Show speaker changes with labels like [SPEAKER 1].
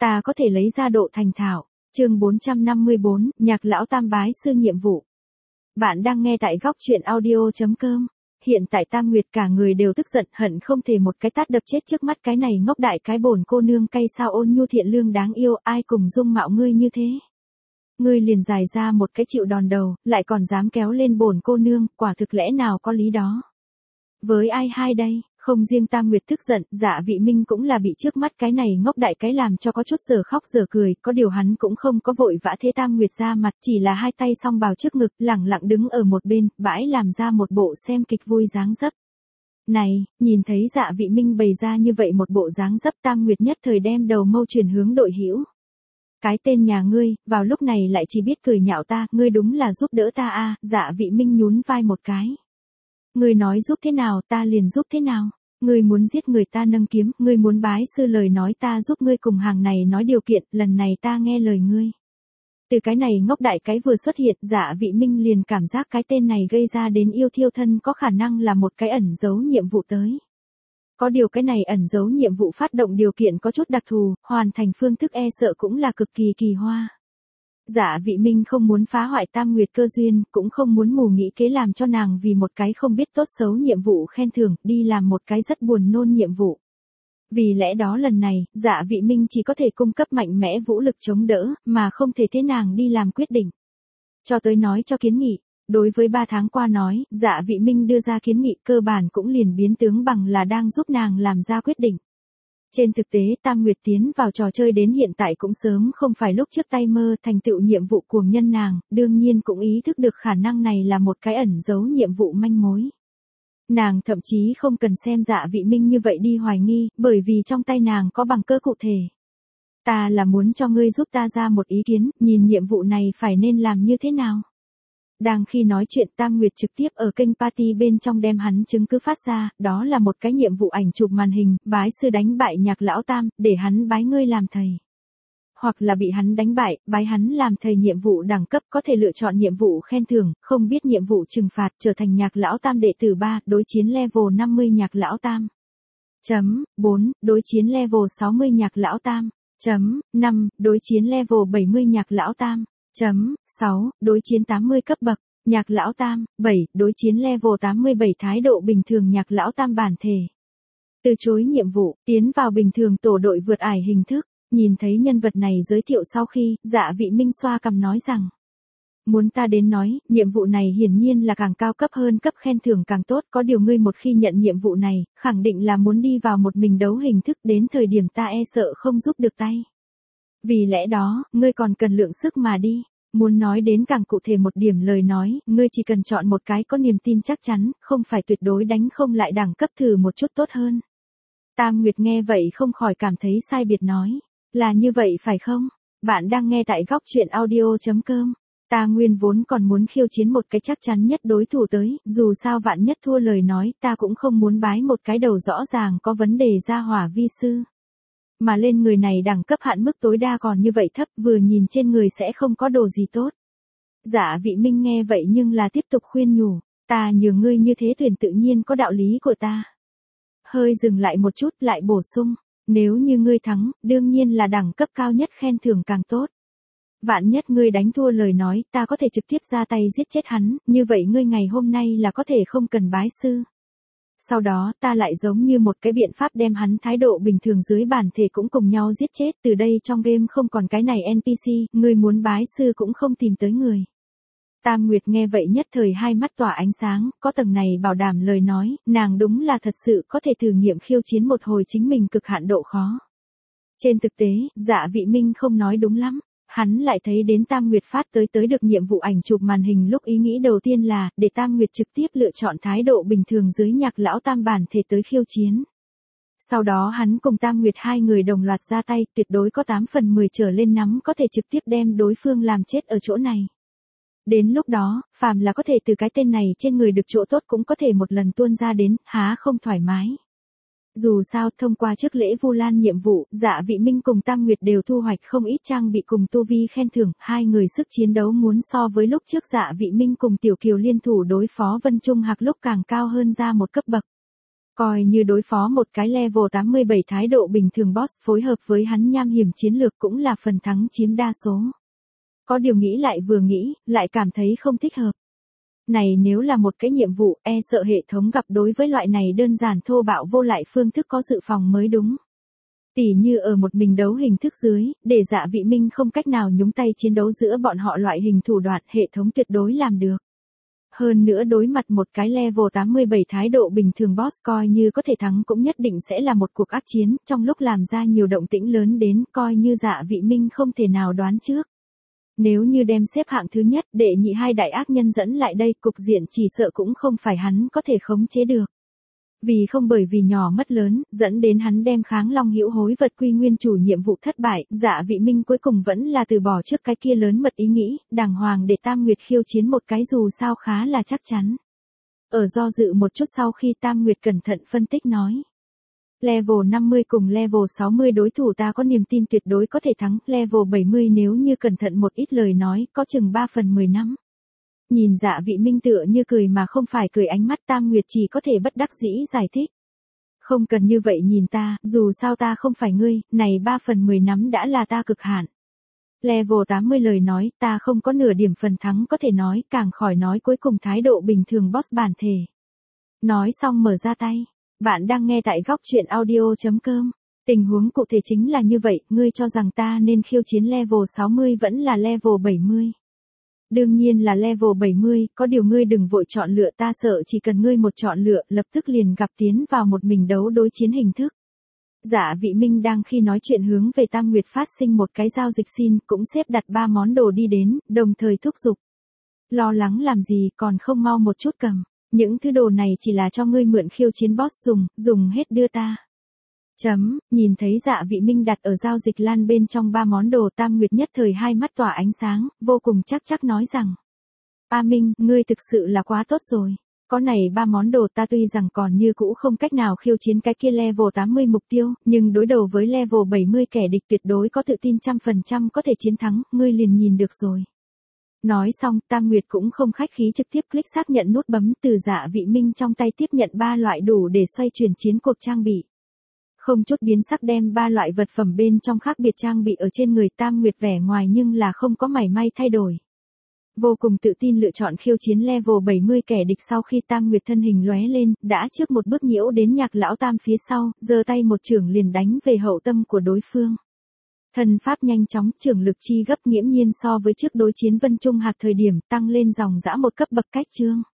[SPEAKER 1] ta có thể lấy ra độ thành thạo. Chương 454, Nhạc lão tam bái sư nhiệm vụ. Bạn đang nghe tại góc truyện audio.com. Hiện tại Tam Nguyệt cả người đều tức giận, hận không thể một cái tát đập chết trước mắt cái này ngốc đại cái bổn cô nương cay sao ôn nhu thiện lương đáng yêu, ai cùng dung mạo ngươi như thế. Ngươi liền dài ra một cái chịu đòn đầu, lại còn dám kéo lên bổn cô nương, quả thực lẽ nào có lý đó. Với ai hai đây? Không riêng Tam Nguyệt tức giận, Dạ Vị Minh cũng là bị trước mắt cái này ngốc đại cái làm cho có chút giờ khóc giờ cười, có điều hắn cũng không có vội vã thế Tam Nguyệt ra mặt, chỉ là hai tay song bào trước ngực, lẳng lặng đứng ở một bên, bãi làm ra một bộ xem kịch vui dáng dấp. Này, nhìn thấy Dạ Vị Minh bày ra như vậy một bộ dáng dấp, Tam Nguyệt nhất thời đem đầu mâu chuyển hướng đội hữu. Cái tên nhà ngươi, vào lúc này lại chỉ biết cười nhạo ta, ngươi đúng là giúp đỡ ta a. Dạ Vị Minh nhún vai một cái. Ngươi nói giúp thế nào ta liền giúp thế nào. Ngươi muốn giết người ta nâng kiếm, ngươi muốn bái sư lời nói ta giúp ngươi cùng hàng này nói điều kiện, lần này ta nghe lời ngươi. Từ cái này ngốc đại cái vừa xuất hiện, Dạ Vị Minh liền cảm giác cái tên này gây ra đến yêu thiêu thân có khả năng là một cái ẩn giấu nhiệm vụ tới. Có điều cái này ẩn giấu nhiệm vụ phát động điều kiện có chút đặc thù, hoàn thành phương thức e sợ cũng là cực kỳ kỳ hoa. Dạ Vị Minh không muốn phá hoại Tam Nguyệt cơ duyên, cũng không muốn mù nghĩ kế làm cho nàng vì một cái không biết tốt xấu nhiệm vụ khen thưởng, đi làm một cái rất buồn nôn nhiệm vụ. Vì lẽ đó lần này, Dạ Vị Minh chỉ có thể cung cấp mạnh mẽ vũ lực chống đỡ, mà không thể thế nàng đi làm quyết định. Cho tới nói cho kiến nghị, đối với 3 tháng qua nói, Dạ Vị Minh đưa ra kiến nghị cơ bản cũng liền biến tướng bằng là đang giúp nàng làm ra quyết định. Trên thực tế Tam Nguyệt tiến vào trò chơi đến hiện tại cũng sớm không phải lúc trước tay mơ thành tựu nhiệm vụ cuồng nhân nàng, đương nhiên cũng ý thức được khả năng này là một cái ẩn giấu nhiệm vụ manh mối. Nàng thậm chí không cần xem Dạ Vị Minh như vậy đi hoài nghi, bởi vì trong tay nàng có bằng cớ cụ thể. Ta là muốn cho ngươi giúp ta ra một ý kiến, nhìn nhiệm vụ này phải nên làm như thế nào. Đang khi nói chuyện Tam Nguyệt trực tiếp ở kênh party bên trong đem hắn chứng cứ phát ra, đó là một cái nhiệm vụ ảnh chụp màn hình, bái sư đánh bại Nhạc lão tam, để hắn bái ngươi làm thầy. Hoặc là bị hắn đánh bại, bái hắn làm thầy nhiệm vụ đẳng cấp có thể lựa chọn nhiệm vụ khen thưởng, không biết nhiệm vụ trừng phạt trở thành Nhạc lão tam đệ tử 3, đối chiến level 50 Nhạc lão tam. 4. Đối chiến level 60 Nhạc lão tam. 5. Đối chiến level 70 Nhạc lão tam. 6. Đối chiến 80 cấp bậc, Nhạc lão tam. 7. Đối chiến level 87 thái độ bình thường Nhạc lão tam bản thể. Từ chối nhiệm vụ, tiến vào bình thường tổ đội vượt ải hình thức. Nhìn thấy nhân vật này giới thiệu sau khi, Dạ Vị Minh xoa cằm nói rằng. Muốn ta đến nói, nhiệm vụ này hiển nhiên là càng cao cấp hơn cấp khen thưởng càng tốt, có điều ngươi một khi nhận nhiệm vụ này, khẳng định là muốn đi vào một mình đấu hình thức, đến thời điểm ta e sợ không giúp được tay. Vì lẽ đó, ngươi còn cần lượng sức mà đi. Muốn nói đến càng cụ thể một điểm lời nói, ngươi chỉ cần chọn một cái có niềm tin chắc chắn, không phải tuyệt đối đánh không lại đẳng cấp thử một chút tốt hơn. Tam Nguyệt nghe vậy không khỏi cảm thấy sai biệt nói. Là như vậy phải không? Bạn đang nghe tại góc truyện audio.com. Ta nguyên vốn còn muốn khiêu chiến một cái chắc chắn nhất đối thủ tới, dù sao vạn nhất thua lời nói ta cũng không muốn bái một cái đầu rõ ràng có vấn đề ra hỏa vi sư. Mà lên người này đẳng cấp hạn mức tối đa còn như vậy thấp, vừa nhìn trên người sẽ không có đồ gì tốt. Dạ Vị Minh nghe vậy nhưng là tiếp tục khuyên nhủ, ta nhường ngươi như thế thuyền tự nhiên có đạo lý của ta. Hơi dừng lại một chút lại bổ sung, nếu như ngươi thắng, đương nhiên là đẳng cấp cao nhất khen thưởng càng tốt. Vạn nhất ngươi đánh thua lời nói, ta có thể trực tiếp ra tay giết chết hắn, như vậy ngươi ngày hôm nay là có thể không cần bái sư. Sau đó ta lại giống như một cái biện pháp đem hắn thái độ bình thường dưới bản thể cũng cùng nhau giết chết, từ đây trong game không còn cái này NPC, ngươi muốn bái sư cũng không tìm tới người. Tam Nguyệt nghe vậy nhất thời hai mắt tỏa ánh sáng, có tầng này bảo đảm lời nói, nàng đúng là thật sự có thể thử nghiệm khiêu chiến một hồi chính mình cực hạn độ khó. Trên thực tế, Dạ Vị Minh không nói đúng lắm. Hắn lại thấy đến Tam Nguyệt phát tới được nhiệm vụ ảnh chụp màn hình lúc ý nghĩ đầu tiên là, để Tam Nguyệt trực tiếp lựa chọn thái độ bình thường dưới Nhạc lão tam bản thể tới khiêu chiến. Sau đó hắn cùng Tam Nguyệt hai người đồng loạt ra tay, tuyệt đối có 8 phần 10 trở lên nắm có thể trực tiếp đem đối phương làm chết ở chỗ này. Đến lúc đó, phàm là có thể từ cái tên này trên người được chỗ tốt cũng có thể một lần tuôn ra đến, há không thoải mái. Dù sao, thông qua trước lễ Vu Lan nhiệm vụ, Dạ Vị Minh cùng Tam Nguyệt đều thu hoạch không ít trang bị cùng tu vi khen thưởng, hai người sức chiến đấu muốn so với lúc trước Dạ Vị Minh cùng Tiểu Kiều liên thủ đối phó Vân Trung Hạc lúc càng cao hơn ra một cấp bậc. Coi như đối phó một cái level 87 thái độ bình thường boss phối hợp với hắn nham hiểm chiến lược cũng là phần thắng chiếm đa số. Có điều nghĩ lại vừa nghĩ, lại cảm thấy không thích hợp. Này nếu là một cái nhiệm vụ, e sợ hệ thống gặp đối với loại này đơn giản thô bạo vô lại phương thức có dự phòng mới đúng. Tỉ như ở một mình đấu hình thức dưới, để Dạ Vị Minh không cách nào nhúng tay chiến đấu giữa bọn họ loại hình thủ đoạn hệ thống tuyệt đối làm được. Hơn nữa đối mặt một cái level 87 thái độ bình thường boss coi như có thể thắng cũng nhất định sẽ là một cuộc ác chiến, trong lúc làm ra nhiều động tĩnh lớn đến coi như Dạ Vị Minh không thể nào đoán trước. Nếu như đem xếp hạng thứ nhất đệ nhị hai đại ác nhân dẫn lại đây, cục diện chỉ sợ cũng không phải hắn có thể khống chế được. Vì không bởi vì nhỏ mất lớn, dẫn đến hắn đem kháng long hữu hối vật quy nguyên chủ nhiệm vụ thất bại, Dạ Vị Minh cuối cùng vẫn là từ bỏ trước cái kia lớn mật ý nghĩ, đàng hoàng để Tam Nguyệt khiêu chiến một cái dù sao khá là chắc chắn. Ở do dự một chút sau khi Tam Nguyệt cẩn thận phân tích nói. Level 50 cùng level 60 đối thủ ta có niềm tin tuyệt đối có thể thắng, level 70 nếu như cẩn thận một ít lời nói, có chừng 3/10 năm. Nhìn Dạ Vị Minh tựa như cười mà không phải cười, ánh mắt Tam Nguyệt chỉ có thể bất đắc dĩ giải thích. Không cần như vậy nhìn ta, dù sao ta không phải ngươi, này 3/10 năm đã là ta cực hạn. Level 80 lời nói, ta không có nửa điểm phần thắng có thể nói, càng khỏi nói cuối cùng thái độ bình thường boss bản thể. Nói xong mở ra tay. Bạn đang nghe tại góc truyện audio.com. Tình huống cụ thể chính là như vậy, ngươi cho rằng ta nên khiêu chiến level 60 vẫn là level 70. Đương nhiên là level 70, có điều ngươi đừng vội chọn lựa, ta sợ chỉ cần ngươi một chọn lựa, lập tức liền gặp tiến vào một mình đấu đối chiến hình thức. Dạ Vị Minh đang khi nói chuyện hướng về Tam Nguyệt phát sinh một cái giao dịch xin, cũng xếp đặt 3 món đồ đi đến, đồng thời thúc giục. Lo lắng làm gì, còn không mau một chút cầm. Những thứ đồ này chỉ là cho ngươi mượn khiêu chiến boss dùng hết đưa ta. Nhìn thấy Dạ Vị Minh đặt ở giao dịch lan bên trong 3 món đồ, Tam Nguyệt nhất thời hai mắt tỏa ánh sáng, vô cùng chắc nói rằng. A Minh, ngươi thực sự là quá tốt rồi. Có này 3 món đồ ta tuy rằng còn như cũ không cách nào khiêu chiến cái kia level 80 mục tiêu, nhưng đối đầu với level 70 kẻ địch tuyệt đối có tự tin 100% có thể chiến thắng, ngươi liền nhìn được rồi. Nói xong, Tam Nguyệt cũng không khách khí trực tiếp click xác nhận nút bấm từ Dạ Vị Minh trong tay tiếp nhận 3 loại đủ để xoay chuyển chiến cuộc trang bị. Không chút biến sắc đem 3 loại vật phẩm bên trong khác biệt trang bị ở trên người Tam Nguyệt, vẻ ngoài nhưng là không có mảy may thay đổi. Vô cùng tự tin lựa chọn khiêu chiến level 70 kẻ địch, sau khi Tam Nguyệt thân hình lóe lên, đã trước một bước nhiễu đến Nhạc Lão Tam phía sau, giơ tay một chưởng liền đánh về hậu tâm của đối phương. Thân pháp nhanh chóng, chưởng lực chi gấp nghiễm nhiên so với trước đối chiến Vân Trung Hạc thời điểm tăng lên dòng dã một cấp bậc cách chương.